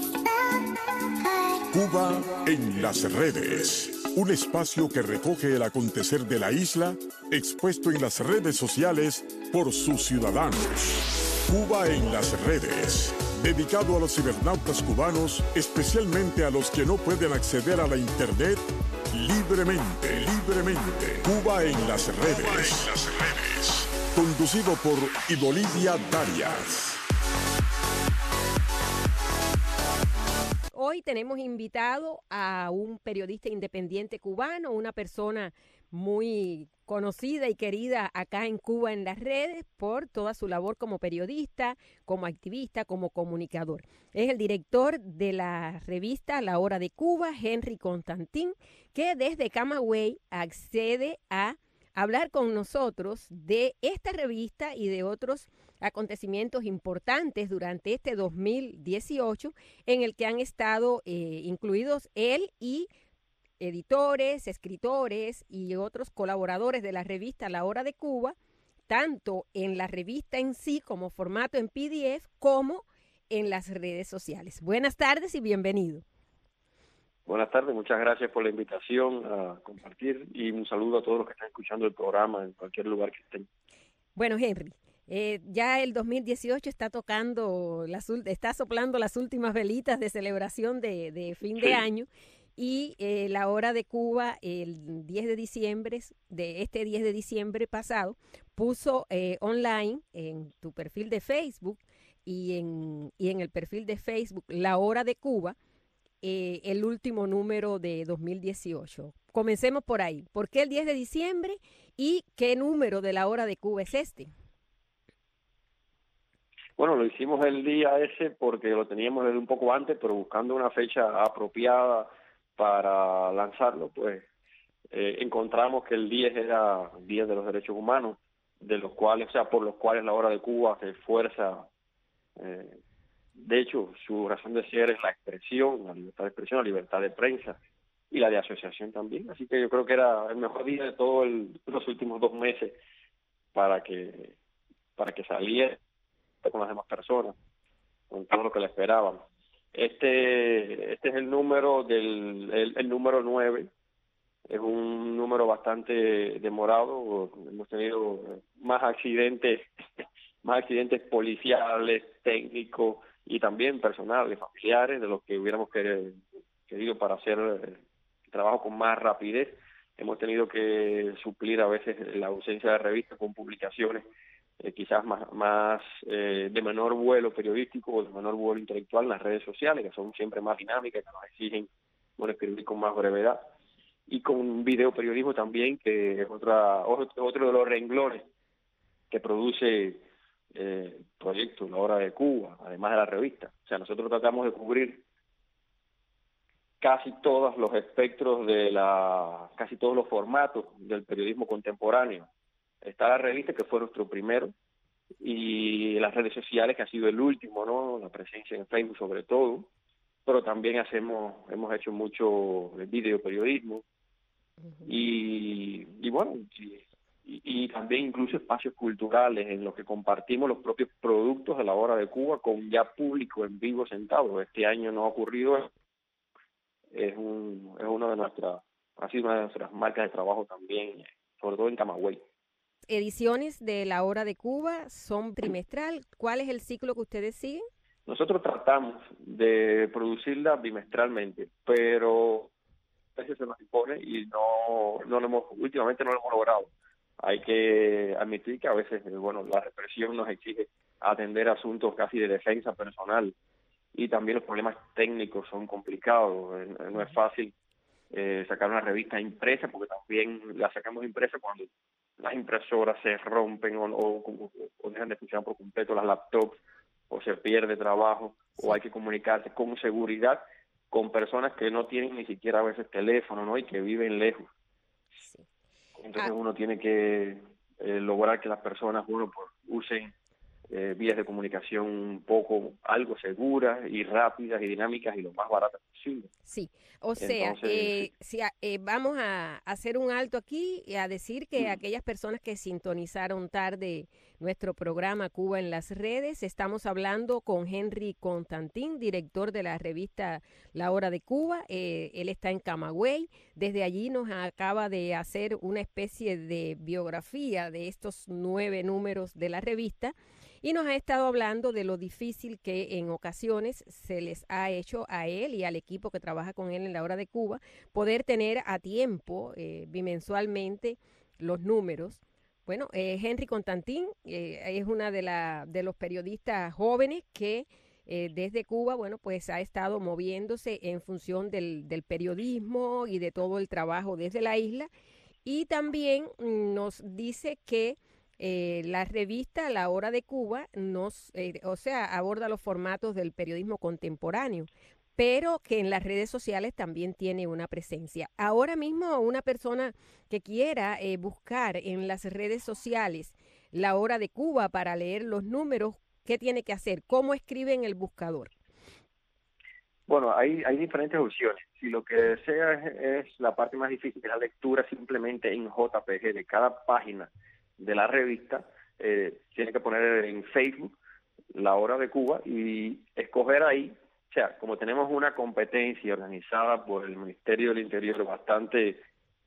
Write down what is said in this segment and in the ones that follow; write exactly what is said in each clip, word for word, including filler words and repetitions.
Cuba en las redes. Un espacio que recoge el acontecer de la isla expuesto en las redes sociales por sus ciudadanos. Cuba en las redes. Dedicado a los cibernautas cubanos, especialmente a los que no pueden acceder a la internet libremente, libremente. Cuba en las redes. Cuba en las redes. Conducido por Idolivia Darias. Hoy tenemos invitado a un periodista independiente cubano, una persona muy conocida y querida acá en Cuba en las redes por toda su labor como periodista, como activista, como comunicador. Es el director de la revista La Hora de Cuba, Henry Constantin, que desde Camagüey accede a hablar con nosotros de esta revista y de otros acontecimientos importantes durante este dos mil dieciocho en el que han estado eh, incluidos él y editores, escritores y otros colaboradores de la revista La Hora de Cuba, tanto en la revista en sí como formato en P D F como en las redes sociales. Buenas tardes y bienvenido. Buenas tardes, muchas gracias por la invitación a compartir y un saludo a todos los que están escuchando el programa en cualquier lugar que estén. Bueno, Henry, eh, ya el dos mil dieciocho está tocando, las, está soplando las últimas velitas de celebración de, de fin de sí. año y eh, La Hora de Cuba el diez de diciembre, de este diez de diciembre pasado, puso eh, online en tu perfil de Facebook y en, y en el perfil de Facebook La Hora de Cuba, Eh, el último número de dos mil dieciocho. Comencemos por ahí. ¿Por qué el diez de diciembre y qué número de La Hora de Cuba es este? Bueno, lo hicimos el día ese porque lo teníamos desde un poco antes, pero buscando una fecha apropiada para lanzarlo, pues eh, encontramos que el diez era el Día de los Derechos Humanos, de los cuales, o sea, por los cuales La Hora de Cuba se esfuerza. Eh, De hecho, su razón de ser es la expresión, la libertad de expresión, la libertad de prensa y la de asociación también. Así que yo creo que era el mejor día de todos los últimos dos meses para que para que saliera con las demás personas, con todo lo que le esperaban. Este este es el número del el, el número nueve. Es un número bastante demorado. Hemos tenido más accidentes, más accidentes policiales, técnicos y también personales, familiares, de los que hubiéramos querido para hacer el trabajo con más rapidez. Hemos tenido que suplir a veces la ausencia de revistas con publicaciones eh, quizás más, más eh, de menor vuelo periodístico o de menor vuelo intelectual en las redes sociales, que son siempre más dinámicas, que nos exigen bueno, escribir con más brevedad. Y con videoperiodismo también, que es otra, otro, otro de los renglones que produce eh, proyectos, La Hora de Cuba, además de la revista. O sea, nosotros tratamos de cubrir casi todos los espectros de la, casi todos los formatos del periodismo contemporáneo. Está la revista, que fue nuestro primero, y las redes sociales, que ha sido el último, ¿no? La presencia en Facebook sobre todo, pero también hacemos, hemos hecho mucho videoperiodismo, uh-huh. y, y bueno, y, y, y también incluso espacios culturales en los que compartimos los propios productos de La Hora de Cuba con ya público en vivo sentado. Este año no ha ocurrido eso. Es un, es una de nuestras, ha sido una de nuestras marcas de trabajo también, sobre todo en Camagüey. Ediciones de La Hora de Cuba son trimestral. ¿Cuál es el ciclo que ustedes siguen? Nosotros tratamos de producirla bimestralmente, pero a veces se nos impone y no, no lo hemos, últimamente no lo hemos logrado. Hay que admitir que a veces, bueno, la represión nos exige atender asuntos casi de defensa personal y también los problemas técnicos son complicados. No es fácil eh, sacar una revista impresa, porque también la sacamos impresa cuando las impresoras se rompen o, o, o dejan de funcionar por completo, las laptops, o se pierde trabajo, sí. O hay que comunicarse con seguridad con personas que no tienen ni siquiera a veces teléfono, ¿no? Y que viven lejos. Sí. Entonces ah. uno tiene que eh, lograr que las personas, bueno, pues usen eh, vías de comunicación un poco, algo seguras y rápidas y dinámicas y lo más baratas posible. Sí, o sea, Entonces, eh, sí. si a- eh, vamos a hacer un alto aquí y a decir que aquellas personas que sintonizaron tarde nuestro programa Cuba en las redes, estamos hablando con Henry Constantín, director de la revista La Hora de Cuba. Eh, él está en Camagüey. Desde allí nos acaba de hacer una especie de biografía de estos nueve números de la revista. Y nos ha estado hablando de lo difícil que en ocasiones se les ha hecho a él y al equipo que trabaja con él en La Hora de Cuba poder tener a tiempo, eh, bimensualmente, los números. Bueno, eh, Henry Constantín eh, es una de, la, de los periodistas jóvenes que eh, desde Cuba, bueno, pues ha estado moviéndose en función del, del periodismo y de todo el trabajo desde la isla. Y también mm, nos dice que eh, la revista La Hora de Cuba nos, eh, o sea, aborda los formatos del periodismo contemporáneo, pero que en las redes sociales también tiene una presencia. Ahora mismo una persona que quiera eh, buscar en las redes sociales La Hora de Cuba para leer los números, ¿qué tiene que hacer? ¿Cómo escribe en el buscador? Bueno, hay, hay diferentes opciones. Si lo que desea es, es la parte más difícil, que es la lectura simplemente en J P G de cada página de la revista, eh, tiene que poner en Facebook La Hora de Cuba y escoger ahí. O sea, como tenemos una competencia organizada por el Ministerio del Interior bastante,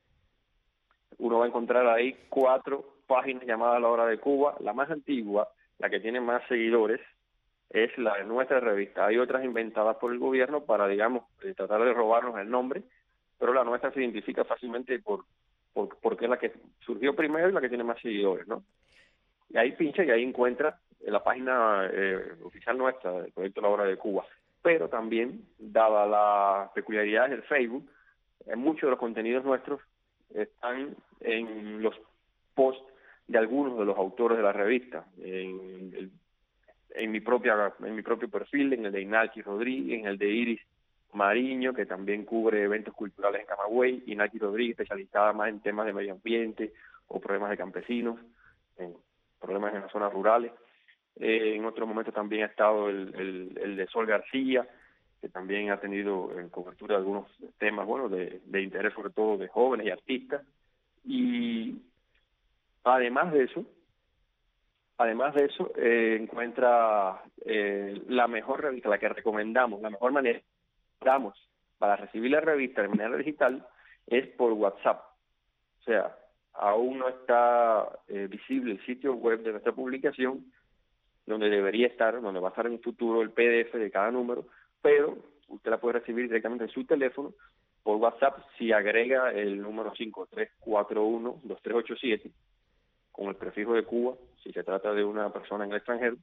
uno va a encontrar ahí cuatro páginas llamadas La Hora de Cuba. La más antigua, la que tiene más seguidores, es la de nuestra revista. Hay otras inventadas por el gobierno para, digamos, eh, tratar de robarnos el nombre, pero la nuestra se identifica fácilmente por, por porque es la que surgió primero y la que tiene más seguidores, ¿no? Y ahí pincha y ahí encuentra la página eh, oficial nuestra del proyecto La Hora de Cuba. Pero también, dada la peculiaridad del Facebook, en muchos de los contenidos nuestros están en los posts de algunos de los autores de la revista, en, el, en mi propia en mi propio perfil, en el de Inaki Rodríguez, en el de Iris Mariño, que también cubre eventos culturales en Camagüey, Inaki Rodríguez, especializada más en temas de medio ambiente o problemas de campesinos, en problemas en las zonas rurales. Eh, en otros momentos también ha estado el, el, el de Sol García, que también ha tenido en cobertura algunos temas, bueno, de, de interés sobre todo de jóvenes y artistas. Y además de eso, además de eso, eh, encuentra eh, la mejor revista, la que recomendamos, la mejor manera que damos para recibir la revista de manera digital es por WhatsApp. O sea, aún no está eh, visible el sitio web de nuestra publicación, donde debería estar, donde va a estar en el futuro el P D F de cada número, pero usted la puede recibir directamente en su teléfono por WhatsApp si agrega el número cinco tres cuatro uno dos tres ocho siete con el prefijo de Cuba, si se trata de una persona en el extranjero,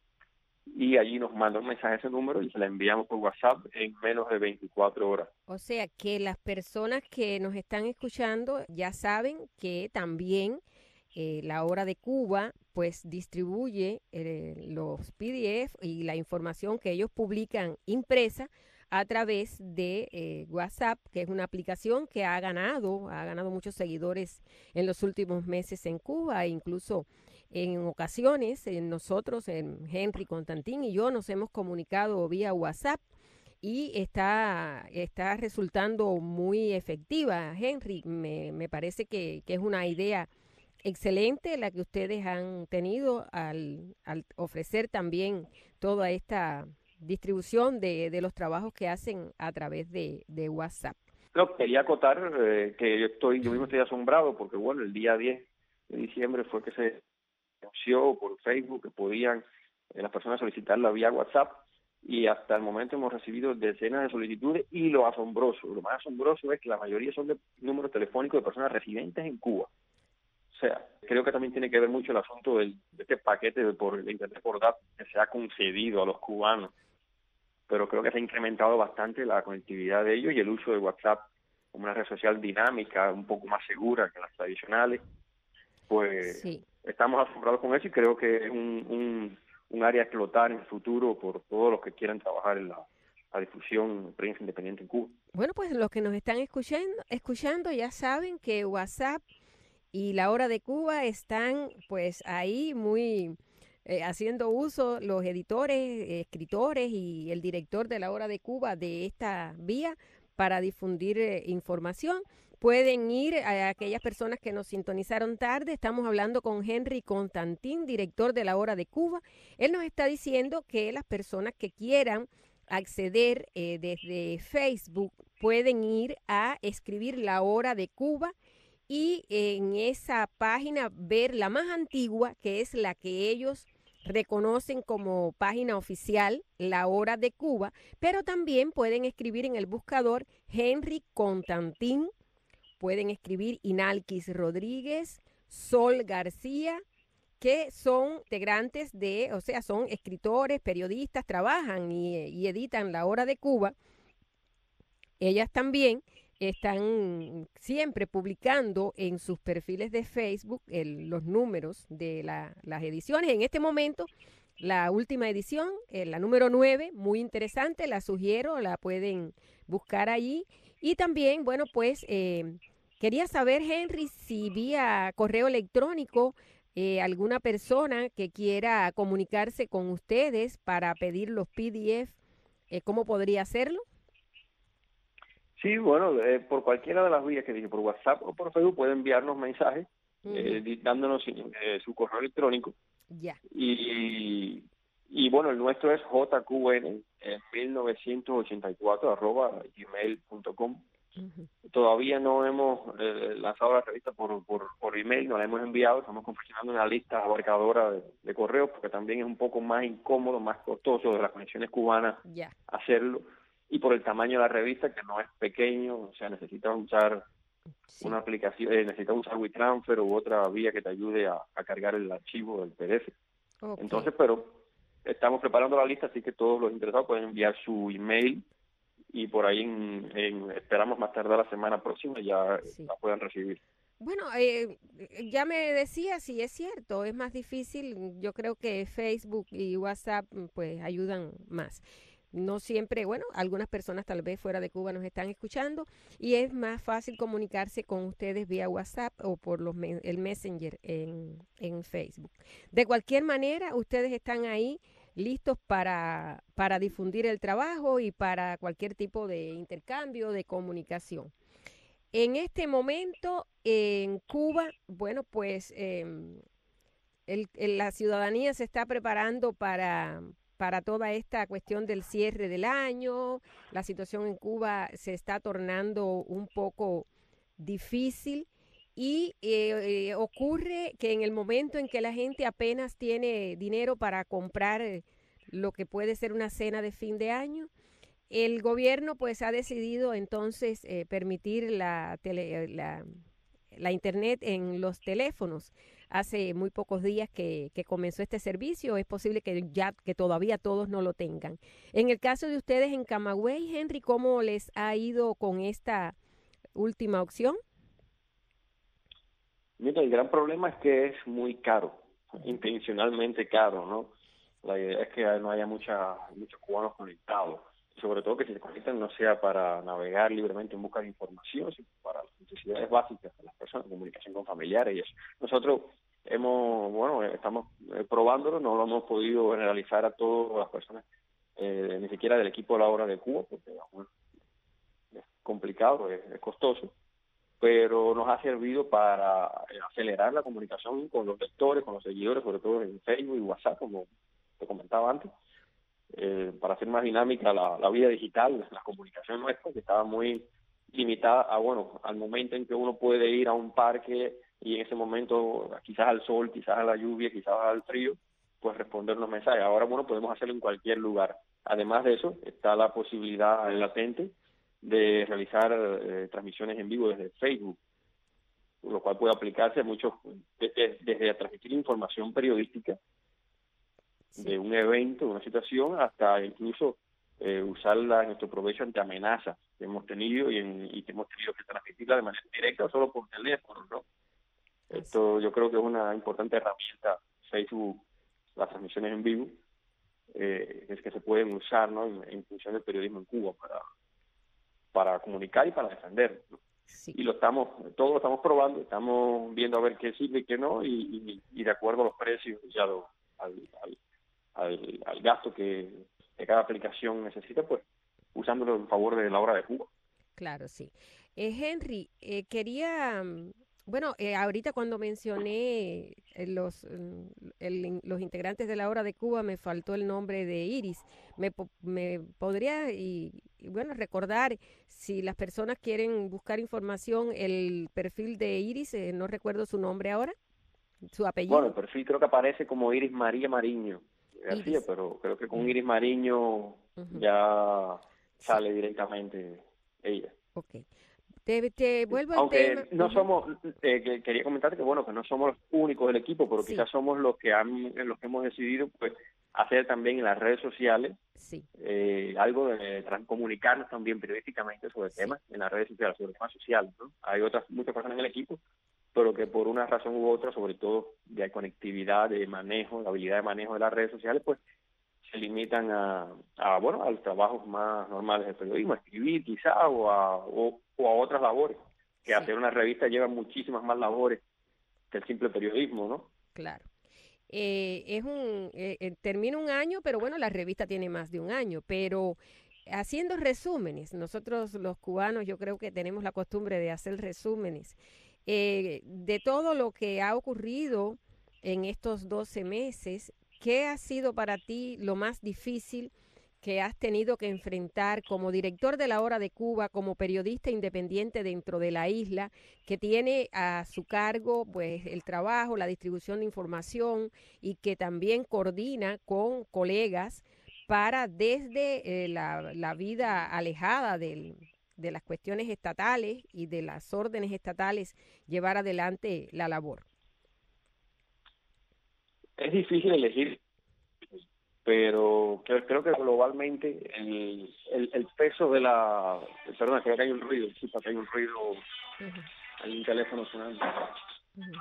y allí nos manda un mensaje a ese número y se la enviamos por WhatsApp en menos de veinticuatro horas. O sea, que las personas que nos están escuchando ya saben que también eh, La Hora de Cuba pues distribuye eh, los P D F y la información que ellos publican impresa a través de eh, WhatsApp, que es una aplicación que ha ganado, ha ganado muchos seguidores en los últimos meses en Cuba, e incluso en ocasiones en nosotros, en Henry Constantín y yo, nos hemos comunicado vía WhatsApp y está, está resultando muy efectiva. Henry, me, me parece que, que es una idea excelente la que ustedes han tenido al, al ofrecer también toda esta distribución de, de los trabajos que hacen a través de, de WhatsApp. Lo quería acotar eh, que yo estoy, yo mismo estoy asombrado porque bueno, el día diez de diciembre fue que se anunció por Facebook que podían eh, las personas solicitarla vía WhatsApp y hasta el momento hemos recibido decenas de solicitudes y lo asombroso, lo más asombroso es que la mayoría son de números telefónicos de personas residentes en Cuba. O sea, creo que también tiene que ver mucho el asunto del, de este paquete de, por, de Internet por datos que se ha concedido a los cubanos, pero creo que se ha incrementado bastante la conectividad de ellos y el uso de WhatsApp como una red social dinámica, un poco más segura que las tradicionales. Pues sí, estamos asombrados con eso y creo que es un, un, un área a explotar en el futuro por todos los que quieran trabajar en la, la difusión de prensa independiente en Cuba. Bueno, pues los que nos están escuchando, escuchando ya saben que WhatsApp y La Hora de Cuba están pues ahí muy eh, haciendo uso los editores, eh, escritores y el director de La Hora de Cuba de esta vía para difundir eh, información. Pueden ir a aquellas personas que nos sintonizaron tarde. Estamos hablando con Henry Constantín, director de La Hora de Cuba. Él nos está diciendo que las personas que quieran acceder eh, desde Facebook pueden ir a escribir La Hora de Cuba y en esa página ver la más antigua, que es la que ellos reconocen como página oficial, La Hora de Cuba, pero también pueden escribir en el buscador Henry Constantín, pueden escribir Inalquis Rodríguez, Sol García, que son integrantes de, o sea, son escritores, periodistas, trabajan y, y editan La Hora de Cuba. Ellas también están siempre publicando en sus perfiles de Facebook el, los números de la, las ediciones. En este momento, la última edición, eh, la número nueve, muy interesante, la sugiero, la pueden buscar allí. Y también, bueno, pues eh, quería saber, Henry, si vía correo electrónico eh, alguna persona que quiera comunicarse con ustedes para pedir los P D F, eh, ¿cómo podría hacerlo? Sí, bueno, eh, por cualquiera de las vías que dije, por WhatsApp o por Facebook, puede enviarnos mensajes uh-huh. eh, dándonos eh, su correo electrónico. Ya. Yeah. Y, y bueno, el nuestro es J Q N eh, mil novecientos ochenta y cuatro arroba gmail punto com. Uh-huh. Todavía no hemos eh, lanzado la revista por, por, por email, no la hemos enviado, estamos confeccionando una lista abarcadora de, de correos porque también es un poco más incómodo, más costoso de las conexiones cubanas yeah. hacerlo. Y por el tamaño de la revista, que no es pequeño, o sea, necesitas usar sí. una aplicación, eh, necesitas usar WeTransfer u otra vía que te ayude a, a cargar el archivo del P D F. Okay. Entonces, pero estamos preparando la lista, así que todos los interesados pueden enviar su email y por ahí en, en, esperamos más tardar la semana próxima ya sí. la puedan recibir. Bueno, eh, ya me decía, sí es cierto, es más difícil, yo creo que Facebook y WhatsApp pues ayudan más. No siempre, bueno, algunas personas tal vez fuera de Cuba nos están escuchando y es más fácil comunicarse con ustedes vía WhatsApp o por los me- el Messenger en, en Facebook. De cualquier manera, ustedes están ahí listos para, para difundir el trabajo y para cualquier tipo de intercambio, de comunicación. En este momento, en Cuba, bueno, pues eh, el, el, la ciudadanía se está preparando para... para toda esta cuestión del cierre del año. La situación en Cuba se está tornando un poco difícil y eh, eh, ocurre que en el momento en que la gente apenas tiene dinero para comprar eh, lo que puede ser una cena de fin de año, el gobierno pues ha decidido entonces eh, permitir la, tele, la, la internet en los teléfonos. Hace muy pocos días que, que comenzó este servicio, es posible que ya que todavía todos no lo tengan. En el caso de ustedes en Camagüey, Henry, ¿cómo les ha ido con esta última opción? Mira, el gran problema es que es muy caro, intencionalmente caro, ¿no? La idea es que no haya mucha, muchos cubanos conectados, sobre todo que si se conectan no sea para navegar libremente en busca de información, sino para las necesidades básicas de las personas, comunicación con familiares y eso. Nosotros hemos, bueno, estamos probándolo, no lo hemos podido generalizar a todas las personas, eh, ni siquiera del equipo de La Hora de Cuba, porque bueno, es complicado, es, es costoso, pero nos ha servido para acelerar la comunicación con los lectores, con los seguidores, sobre todo en Facebook y WhatsApp, como te comentaba antes, eh, para hacer más dinámica la, la vida digital, la comunicación nuestra, que estaba muy limitada a, bueno, al momento en que uno puede ir a un parque y en ese momento quizás al sol, quizás a la lluvia, quizás al frío, pues responder los mensajes. Ahora, bueno, podemos hacerlo en cualquier lugar. Además de eso, está la posibilidad latente de realizar eh, transmisiones en vivo desde Facebook, lo cual puede aplicarse a muchos, desde, desde a transmitir información periodística sí. de un evento, de una situación, hasta incluso eh, usarla en nuestro provecho ante amenazas que hemos tenido y, en, y que hemos tenido que transmitirla de manera directa o solo por teléfono, ¿no? Esto yo creo que es una importante herramienta, Facebook, las transmisiones en vivo, eh, es que se pueden usar, ¿no? en, en función del periodismo en Cuba para para comunicar y para defender, ¿no? Sí. Y lo estamos, todos lo estamos probando, estamos viendo a ver qué sirve y qué no, y, y, y de acuerdo a los precios ya lo, al, al, al, al gasto que, que cada aplicación necesita, pues usándolo en favor de la hora de Cuba. Claro, sí. Eh, Henry, eh, quería, mm, bueno, eh, ahorita cuando mencioné eh, los, mm, el in- los integrantes de la Hora de Cuba, me faltó el nombre de Iris. ¿Me, po- me podría, y, y bueno, recordar si las personas quieren buscar información, el perfil de Iris? Eh, no recuerdo su nombre ahora, su Bueno, el apellido, perfil creo que aparece como Iris María Mariño García, Iris. pero creo que con Ujú, Iris Mariño ujú. ya Sí, sale directamente ella. ok. Te, te Sí. vuelvo al tema. Aunque no Ujú, somos, eh, que quería comentarte que bueno, que no somos los únicos del equipo, pero sí, quizás somos los que han, los que hemos decidido pues hacer también en las redes sociales sí, eh, algo de tran- comunicarnos también periodísticamente sobre sí, temas en las redes sociales, sobre temas sociales, ¿no? Hay otras muchas personas en el equipo, pero que por una razón u otra, sobre todo de conectividad, de manejo, de habilidad de manejo de las redes sociales, pues se limitan a, a bueno, a los trabajos más normales del periodismo, a escribir quizá o a, o, o a otras labores, que sí. hacer una revista lleva muchísimas más labores que el simple periodismo, ¿no? Claro. Eh, es un, eh, eh, termina un año, pero bueno, la revista tiene más de un año, pero haciendo resúmenes, nosotros los cubanos yo creo que tenemos la costumbre de hacer resúmenes eh, de todo lo que ha ocurrido en estos doce meses. ¿Qué ha sido para ti lo más difícil que has tenido que enfrentar como director de la Hora de Cuba, como periodista independiente dentro de la isla, que tiene a su cargo pues el trabajo, la distribución de información y que también coordina con colegas para desde eh, la, la vida alejada del, de las cuestiones estatales y de las órdenes estatales llevar adelante la labor? Es difícil elegir, pero creo, creo que globalmente el, el, el peso de la... Perdona, creo que hay un ruido, disculpa, que hay un ruido, Ujú, hay un teléfono sonando. ujú.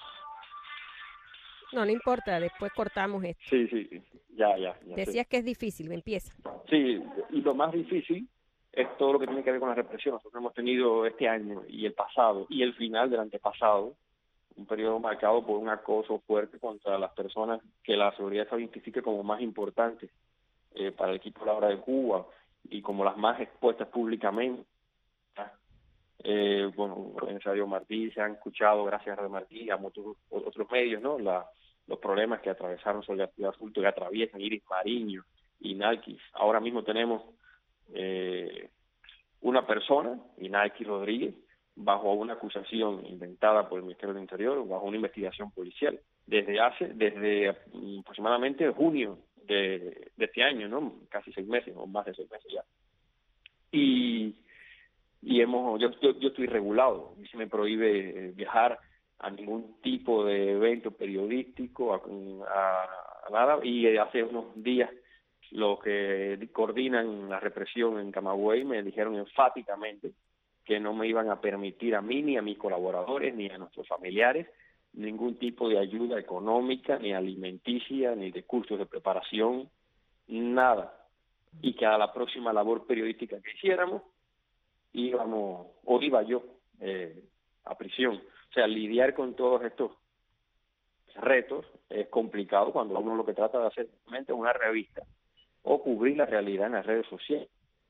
No, no importa, después cortamos esto. Sí, sí, sí, ya, ya, ya sé. Decías que es difícil, empieza. Sí, y lo más difícil es todo lo que tiene que ver con la represión. Nosotros hemos tenido este año y el pasado y el final del antepasado un periodo marcado por un acoso fuerte contra las personas que la seguridad se identifique como más importantes eh, para el equipo de la Hora de Cuba y como las más expuestas públicamente. Eh, bueno, en Radio Martí se han escuchado, gracias a Radio Martí, a muchos otros medios, ¿no? La, los problemas que atravesaron Solidaridad Azul, que atraviesan Iris Mariño y Nalkis. Ahora mismo tenemos eh, una persona, Inalki Rodríguez, bajo una acusación inventada por el Ministerio del Interior, bajo una investigación policial, desde hace, desde mm, aproximadamente junio de, de este año, ¿no? Casi seis meses, o más de seis meses ya. Y y hemos yo, yo, yo estoy regulado, a mí se me prohíbe eh, viajar a ningún tipo de evento periodístico, a, a, a nada, y eh, hace unos días los que coordinan la represión en Camagüey me dijeron enfáticamente que no me iban a permitir a mí, ni a mis colaboradores, ni a nuestros familiares, ningún tipo de ayuda económica, ni alimenticia, ni de cursos de preparación, nada, y que a la próxima labor periodística que hiciéramos, íbamos, o iba yo eh, a prisión. O sea, lidiar con todos estos retos es complicado cuando uno lo que trata de hacer realmente es una revista o cubrir la realidad en las redes sociales.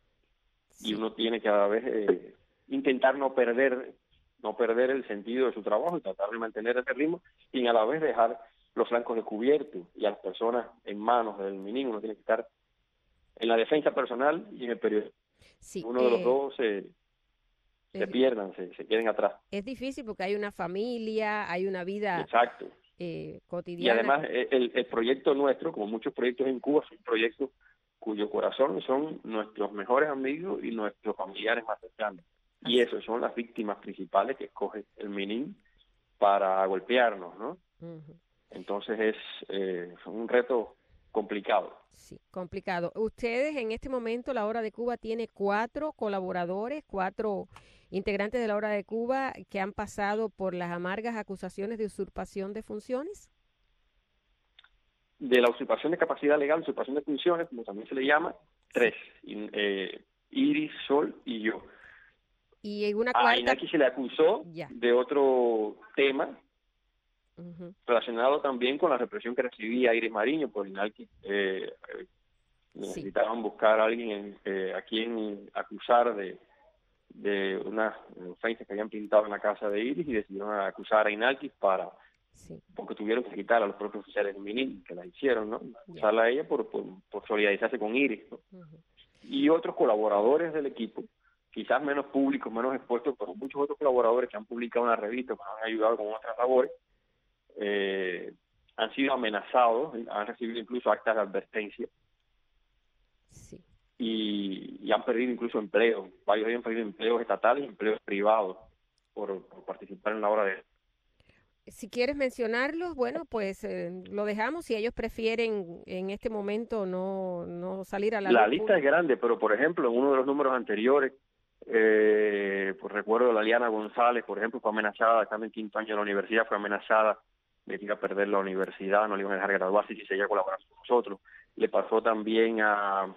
Y Sí, uno tiene que a la vez eh, intentar no perder no perder el sentido de su trabajo y tratar de mantener ese ritmo y a la vez dejar los flancos descubiertos y a las personas en manos del mínimo. Uno tiene que estar en la defensa personal y en el periodismo. sí. Uno de los Eh, dos se, se es, pierdan, se, se queden atrás. es difícil porque hay una familia, hay una vida Exacto. eh, Y cotidiana. además eh, el, el proyecto nuestro, como muchos proyectos en Cuba, son proyectos cuyo corazón son nuestros mejores amigos y nuestros familiares más cercanos. Y Así. esos son las víctimas principales que escoge el MININ para golpearnos, ¿no? Ujú. Entonces es eh, un reto complicado. Sí, complicado. Ustedes en este momento, la Hora de Cuba tiene cuatro colaboradores, cuatro integrantes de la Hora de Cuba que han pasado por las amargas acusaciones de usurpación de funciones. De la usurpación de capacidad legal, usurpación de funciones, como también se le llama, Sí. tres, in- eh, Iris, Sol y yo. Y en una A cuarta, Inaki se le acusó ya. de otro tema uh-huh. relacionado también con la represión que recibía Iris Mariño por INALQUI. Eh, eh, necesitaban sí. buscar a alguien eh, a quien acusar de, de unas ofensas que habían pintado en la casa de Iris y decidieron acusar a INALQUI para sí. porque tuvieron que quitar a los propios oficiales de Minin que la hicieron, ¿no? Acusarla yeah. a ella por, por, por solidarizarse con Iris, ¿no? Uh-huh. Y otros colaboradores del equipo, quizás menos públicos, menos expuestos, pero muchos otros colaboradores que han publicado una revista, que nos han ayudado con otras labores, eh, han sido amenazados, han recibido incluso actas de advertencia sí. y, y han perdido incluso empleos. Varios han perdido empleos estatales y empleos privados por, por participar en la obra de... Si quieres mencionarlos, bueno, pues eh, lo dejamos. Si ellos prefieren en este momento no, no salir a la La luz lista pública. Es grande, pero por ejemplo, en uno de los números anteriores, eh, pues recuerdo la Liana González, por ejemplo, fue amenazada, estando en quinto año de la universidad, fue amenazada de que iba a perder la universidad, no le iban a dejar graduarse si seguía colaborando con nosotros. Le pasó también a...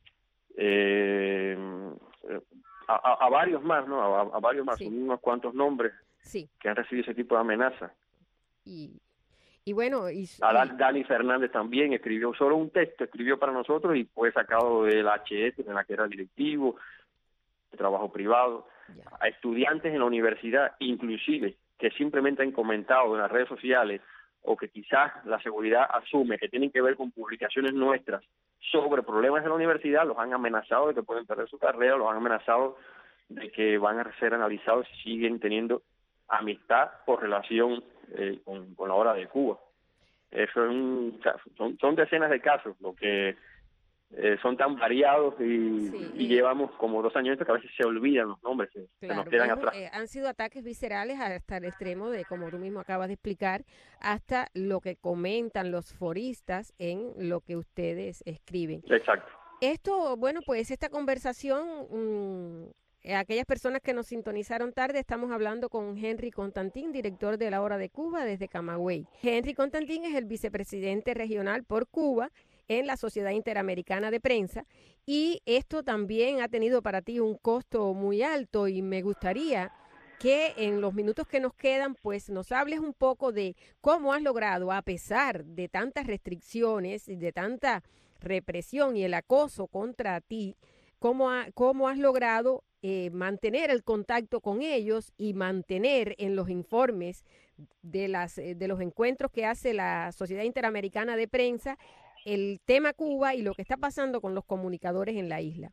Eh, a, a, a varios más, ¿no? A, a varios más, sí. unos cuantos nombres sí. que han recibido ese tipo de amenaza. Y, y bueno... Y, a Dan, Dani Fernández también escribió solo un texto, escribió para nosotros y fue sacado del H S, en la que era directivo, de trabajo privado. Ya. A estudiantes en la universidad, inclusive, que simplemente han comentado en las redes sociales o que quizás la seguridad asume que tienen que ver con publicaciones nuestras sobre problemas de la universidad, los han amenazado de que pueden perder su carrera, los han amenazado de que van a ser analizados si siguen teniendo amistad por relación eh, con, con la hora de Cuba. Eso es un, son, son decenas de casos, lo que eh, son tan variados y, sí, y, y llevamos como dos años que a veces se olvidan los nombres, se, claro, se nos quedan bueno, atrás. Eh, han sido ataques viscerales hasta el extremo de, como tú mismo acabas de explicar, hasta lo que comentan los foristas en lo que ustedes escriben. Exacto. Esto, bueno, pues esta conversación... Mmm, aquellas personas que nos sintonizaron tarde, estamos hablando con Henry Constantín, director de La Hora de Cuba desde Camagüey. Henry Constantín es el vicepresidente regional por Cuba en la Sociedad Interamericana de Prensa y esto también ha tenido para ti un costo muy alto y me gustaría que en los minutos que nos quedan pues nos hables un poco de cómo has logrado, a pesar de tantas restricciones y de tanta represión y el acoso contra ti, cómo, ha, cómo has logrado Eh, mantener el contacto con ellos y mantener en los informes de, las, eh, de los encuentros que hace la Sociedad Interamericana de Prensa el tema Cuba y lo que está pasando con los comunicadores en la isla.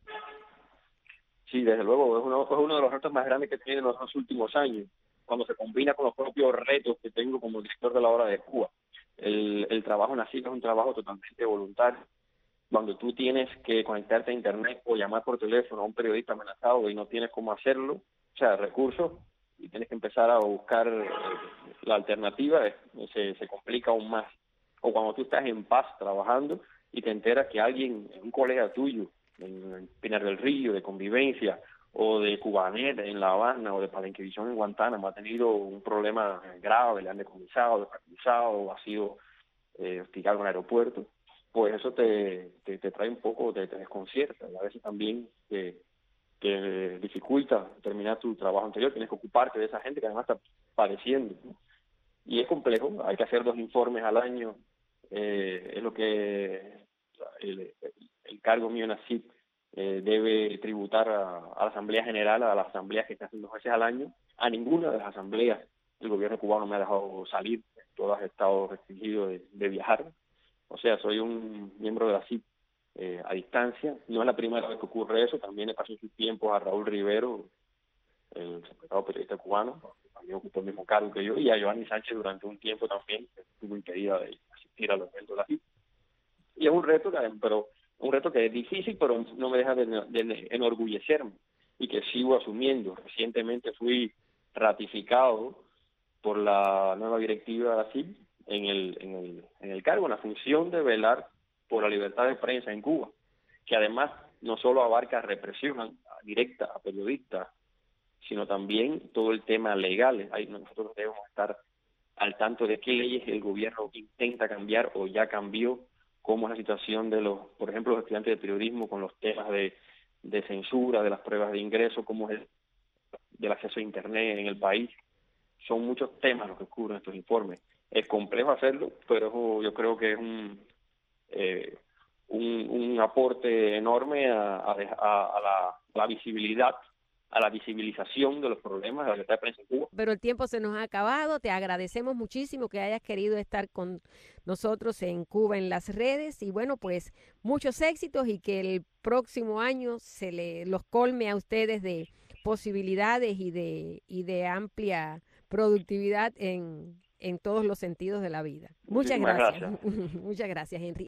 Sí, desde luego, es uno, es uno de los retos más grandes que tienen los dos últimos años, cuando se combina con los propios retos que tengo como director de La Hora de Cuba. El, el trabajo en la isla es un trabajo totalmente voluntario. Cuando tú tienes que conectarte a internet o llamar por teléfono a un periodista amenazado y no tienes cómo hacerlo, o sea, recursos, y tienes que empezar a buscar eh, la alternativa, eh, se, se complica aún más. O cuando tú estás en paz trabajando y te enteras que alguien, un colega tuyo, en Pinar del Río, de Convivencia, o de Cubanet en La Habana, o de Palenquevisión en Guantánamo, ha tenido un problema grave, le han decomisado, desacusado, ha sido eh, hostigado en el aeropuerto, pues eso te, te, te trae un poco, te, te desconcierta, y a veces también te, te dificulta terminar tu trabajo anterior, tienes que ocuparte de esa gente que además está padeciendo, ¿no? Y es complejo, hay que hacer dos informes al año, eh, es lo que el, el cargo mío en la C I P eh, debe tributar a, a la Asamblea General, a las asambleas que se hacen dos veces al año. A ninguna de las asambleas el gobierno cubano me ha dejado salir, todas he estado restringido de, de viajar. O sea, soy un miembro de la C I P eh, a distancia. No es la primera vez que ocurre eso, también le pasó en sus tiempos a Raúl Rivero, el secretario periodista cubano, que también ocupó el mismo cargo que yo, y a Giovanni Sánchez durante un tiempo también, que estuvo impedida de asistir a los eventos de la C I P. Y es un reto, pero un reto que es difícil, pero no me deja de, de enorgullecerme y que sigo asumiendo. Recientemente fui ratificado por la nueva directiva de la C I P en el, en el, en el cargo, en la función de velar por la libertad de prensa en Cuba, que además no solo abarca represión directa a periodistas, sino también todo el tema legal. Ahí nosotros debemos estar al tanto de qué leyes el gobierno intenta cambiar o ya cambió, cómo es la situación de los, por ejemplo, los estudiantes de periodismo con los temas de, de censura, de las pruebas de ingreso, cómo es el, del acceso a internet en el país. Son muchos temas los que cubren estos informes. es complejo hacerlo, pero yo creo que es un eh, un, un aporte enorme a, a, a, la, a la visibilidad, a la visibilización de los problemas de la libertad de prensa en Cuba. Pero el tiempo se nos ha acabado. Te agradecemos muchísimo que hayas querido estar con nosotros en Cuba en las redes, y bueno, pues muchos éxitos, y que el próximo año se le los colme a ustedes de posibilidades y de y de amplia productividad en, en todos los sentidos de la vida. Muchas Muchísimas gracias. gracias. Muchas gracias, Henry.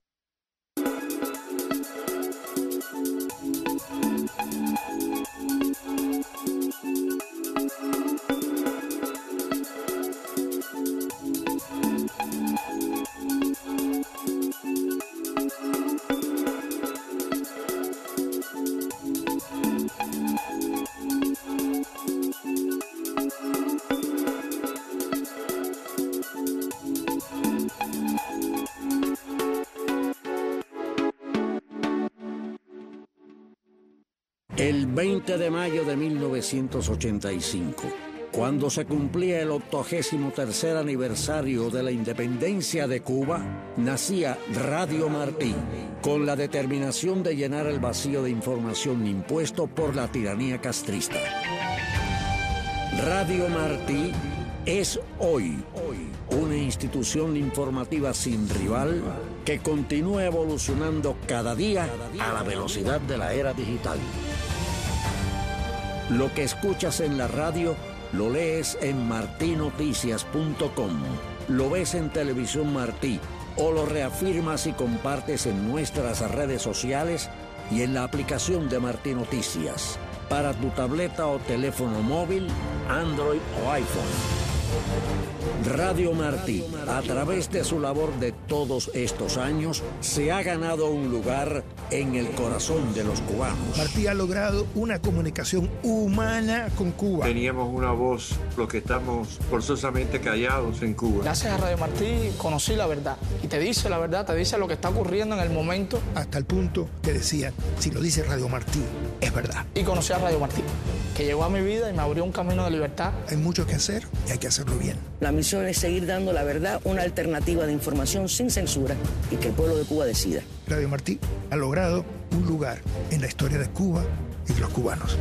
El veinte de mayo de mil novecientos ochenta y cinco, cuando se cumplía el octogésimo tercer aniversario de la independencia de Cuba, nacía Radio Martí, con la determinación de llenar el vacío de información impuesto por la tiranía castrista. Radio Martí es hoy, hoy una institución informativa sin rival que continúa evolucionando cada día a la velocidad de la era digital. Lo que escuchas en la radio lo lees en martí noticias punto com, lo ves en Televisión Martí o lo reafirmas y compartes en nuestras redes sociales y en la aplicación de Martí Noticias para tu tableta o teléfono móvil, Android o iPhone. Radio Martí, a través de su labor de todos estos años, se ha ganado un lugar en el corazón de los cubanos. Martí ha logrado una comunicación humana con Cuba. Teníamos una voz, los que estamos forzosamente callados en Cuba. Gracias a Radio Martí conocí la verdad. Y te dice la verdad, te dice lo que está ocurriendo en el momento. Hasta el punto que decían, si lo dice Radio Martí, es verdad. Y conocí a Radio Martí, que llegó a mi vida y me abrió un camino de libertad. Hay mucho que hacer y hay que hacerlo bien. La misión es seguir dando la verdad, una alternativa de información sin censura, y que el pueblo de Cuba decida. Radio Martí ha logrado un lugar en la historia de Cuba y de los cubanos.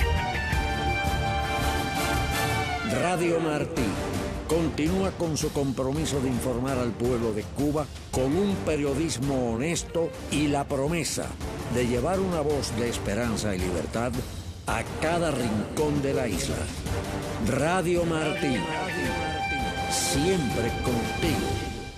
Radio Martí continúa con su compromiso de informar al pueblo de Cuba con un periodismo honesto y la promesa de llevar una voz de esperanza y libertad a cada rincón de la isla. Radio Martí, siempre contigo.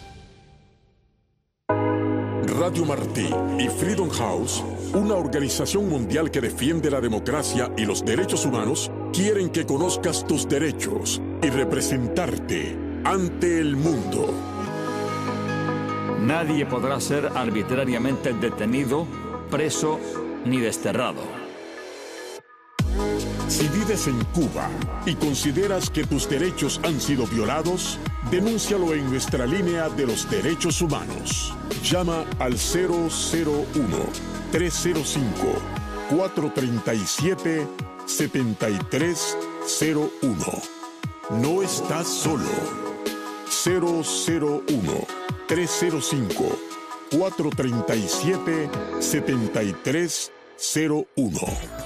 Radio Martí y Freedom House, una organización mundial que defiende la democracia y los derechos humanos, quieren que conozcas tus derechos y representarte ante el mundo. Nadie podrá ser arbitrariamente detenido, preso ni desterrado. Si vives en Cuba y consideras que tus derechos han sido violados, denúncialo en nuestra línea de los derechos humanos. Llama al cero cero uno, tres cero cinco, cuatro tres siete, siete tres cero uno. No estás solo. cero cero uno, tres cero cinco, cuatro tres siete, siete tres cero uno.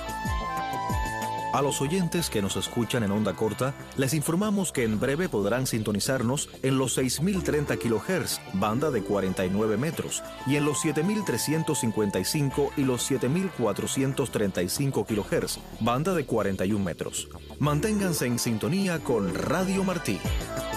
A los oyentes que nos escuchan en onda corta, les informamos que en breve podrán sintonizarnos en los seis mil treinta kilohertz, banda de cuarenta y nueve metros, y en los siete mil trescientos cincuenta y cinco y los siete mil cuatrocientos treinta y cinco kilohertz, banda de cuarenta y un metros. Manténganse en sintonía con Radio Martí.